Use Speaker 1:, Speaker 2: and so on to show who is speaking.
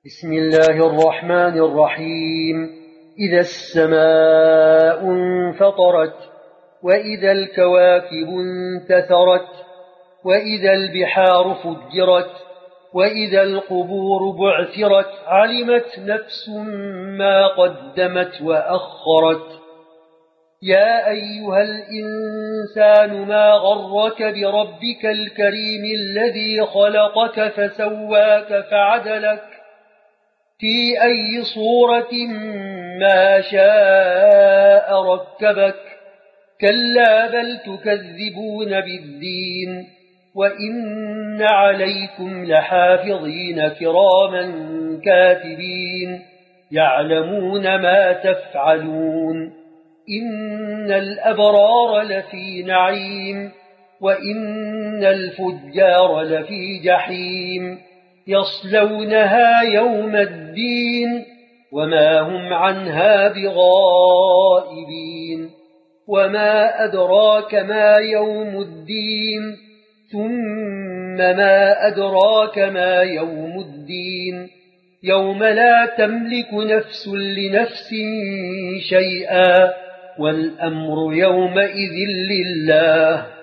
Speaker 1: بسم الله الرحمن الرحيم. إذا السماء انفطرت وإذا الكواكب انتثرت وإذا البحار فجرت وإذا القبور بعثرت علمت نفس ما قدمت وأخرت. يا أيها الإنسان ما غرك بربك الكريم الذي خلقك فسواك فعدلك في أي صورة ما شاء ركبك. كلا بل تكذبون بالدين وإن عليكم لحافظين كراما كاتبين يعلمون ما تفعلون. إن الأبرار لفي نعيم وإن الفجار لفي جحيم يصلونها يوم الدين وما هم عنها بغائبين. وما أدراك ما يوم الدين ثم ما أدراك ما يوم الدين يوم لا تملك نفس لنفس شيئا والأمر يومئذ لله.